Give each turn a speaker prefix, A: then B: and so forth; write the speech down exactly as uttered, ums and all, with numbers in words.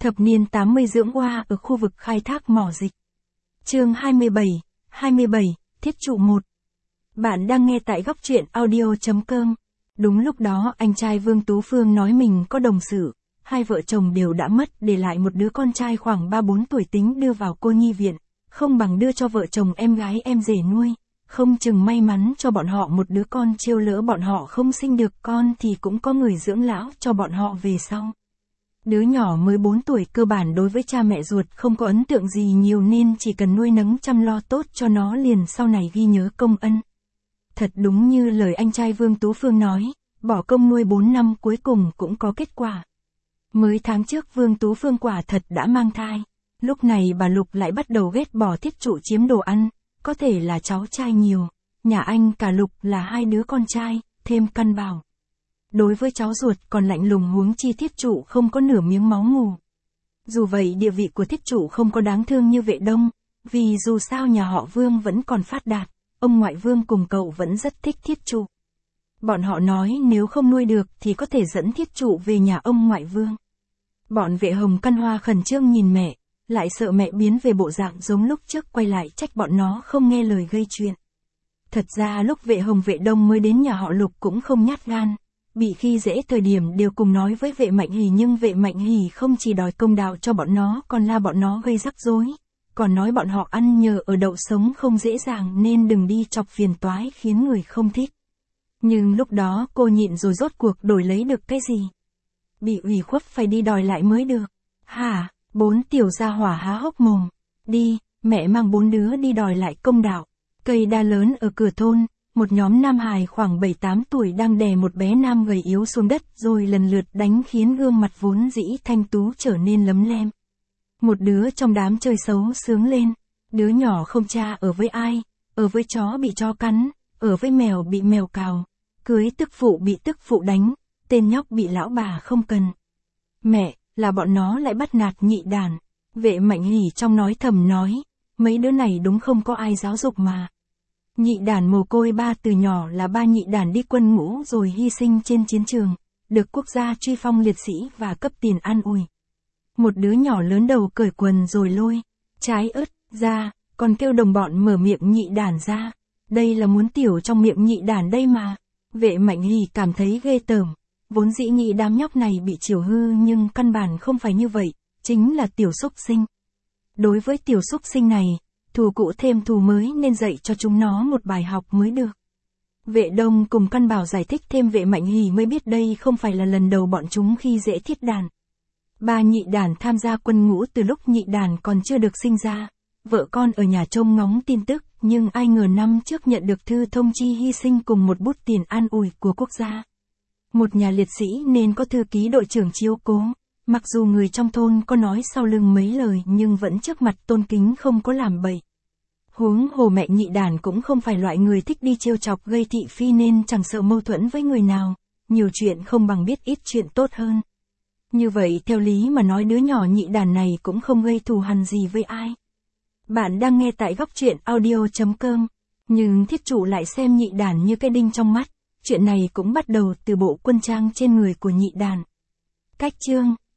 A: Thập niên tám mươi dưỡng oa ở khu vực khai thác mỏ dịch. Chương hai mươi bảy, hai mươi bảy, Thiết trụ một. Bạn đang nghe tại góc truyện audio chấm com. Đúng lúc đó anh trai Vương Tú Phương nói mình có đồng sự, hai vợ chồng đều đã mất, để lại một đứa con trai khoảng ba bốn tuổi tính đưa vào cô nhi viện, không bằng đưa cho vợ chồng em gái em rể nuôi, không chừng may mắn cho bọn họ một đứa con, chiêu lỡ bọn họ không sinh được con thì cũng có người dưỡng lão cho bọn họ về sau. Đứa nhỏ mới bốn tuổi cơ bản đối với cha mẹ ruột không có ấn tượng gì nhiều nên chỉ cần nuôi nấng chăm lo tốt cho nó liền sau này ghi nhớ công ân. Thật đúng như lời anh trai Vương Tú Phương nói, bỏ công nuôi bốn năm cuối cùng cũng có kết quả. Mới tháng trước Vương Tú Phương quả thật đã mang thai, lúc này bà Lục lại bắt đầu ghét bỏ Thiết trụ chiếm đồ ăn, có thể là cháu trai nhiều, nhà anh cả Lục là hai đứa con trai, thêm căn bảo. Đối với cháu ruột còn lạnh lùng, huống chi Thiết trụ không có nửa miếng máu mù. Dù vậy địa vị của Thiết trụ không có đáng thương như Vệ Đông, vì dù sao nhà họ Vương vẫn còn phát đạt, ông ngoại Vương cùng cậu vẫn rất thích Thiết trụ. Bọn họ nói nếu không nuôi được thì có thể dẫn Thiết trụ về nhà ông ngoại Vương. Bọn Vệ Hồng Căn Hoa khẩn trương nhìn mẹ, lại sợ mẹ biến về bộ dạng giống lúc trước quay lại trách bọn nó không nghe lời gây chuyện. Thật ra lúc Vệ Hồng Vệ Đông mới đến nhà họ Lục cũng không nhát gan. Bị khi dễ thời điểm đều cùng nói với Vệ Mạnh Hỷ, nhưng Vệ Mạnh Hỷ không chỉ đòi công đạo cho bọn nó còn la bọn nó gây rắc rối, còn nói bọn họ ăn nhờ ở đậu sống không dễ dàng nên đừng đi chọc phiền toái khiến người không thích. Nhưng lúc đó cô nhịn rồi, rốt cuộc đổi lấy được cái gì? Bị ủy khuất phải đi đòi lại mới được. Hả? Bốn tiểu gia hỏa há hốc mồm. Đi, mẹ mang bốn đứa đi đòi lại công đạo. Cây đa lớn ở cửa thôn, một nhóm nam hài khoảng bảy tám tuổi đang đè một bé nam gầy yếu xuống đất rồi lần lượt đánh khiến gương mặt vốn dĩ thanh tú trở nên lấm lem. Một đứa trong đám chơi xấu sướng lên. Đứa nhỏ không cha ở với ai, ở với chó bị chó cắn, ở với mèo bị mèo cào, cưới tức phụ bị tức phụ đánh, tên nhóc bị lão bà không cần. Mẹ, là bọn nó lại bắt nạt nhị đàn. Vệ Mạnh Hỷ trong nói thầm nói, mấy đứa này đúng không có ai giáo dục mà. Nhị đàn mồ côi ba từ nhỏ là ba nhị đàn đi quân ngũ rồi hy sinh trên chiến trường, được quốc gia truy phong liệt sĩ và cấp tiền an ủi. Một đứa nhỏ lớn đầu cởi quần rồi lôi trái ớt ra, còn kêu đồng bọn mở miệng nhị đàn ra. Đây là muốn tiểu trong miệng nhị đàn đây mà. Vệ Mạnh Hỷ cảm thấy ghê tởm. Vốn dĩ nhị đám nhóc này bị chiều hư nhưng căn bản không phải như vậy, chính là tiểu súc sinh. Đối với tiểu súc sinh này, thù cũ thêm thù mới nên dạy cho chúng nó một bài học mới được. Vệ Đông cùng Căn Bảo giải thích thêm, Vệ Mạnh Hỷ mới biết đây không phải là lần đầu bọn chúng khi dễ Thiết đàn. Ba nhị đàn tham gia quân ngũ từ lúc nhị đàn còn chưa được sinh ra, vợ con ở nhà trông ngóng tin tức, nhưng ai ngờ năm trước nhận được thư thông chi hy sinh cùng một bút tiền an ủi của quốc gia. Một nhà liệt sĩ nên có thư ký đội trưởng chiếu cố, mặc dù người trong thôn có nói sau lưng mấy lời nhưng vẫn trước mặt tôn kính không có làm bậy. Huống hồ mẹ nhị đàn cũng không phải loại người thích đi trêu chọc gây thị phi nên chẳng sợ mâu thuẫn với người nào, nhiều chuyện không bằng biết ít chuyện tốt hơn. Như vậy theo lý mà nói đứa nhỏ nhị đàn này cũng không gây thù hằn gì với ai. Bạn đang nghe tại góc truyện audio chấm com, nhưng Thiết trụ lại xem nhị đàn như cái đinh trong mắt. Chuyện này cũng bắt đầu từ bộ quân trang trên người của nhị đàn. Cách chương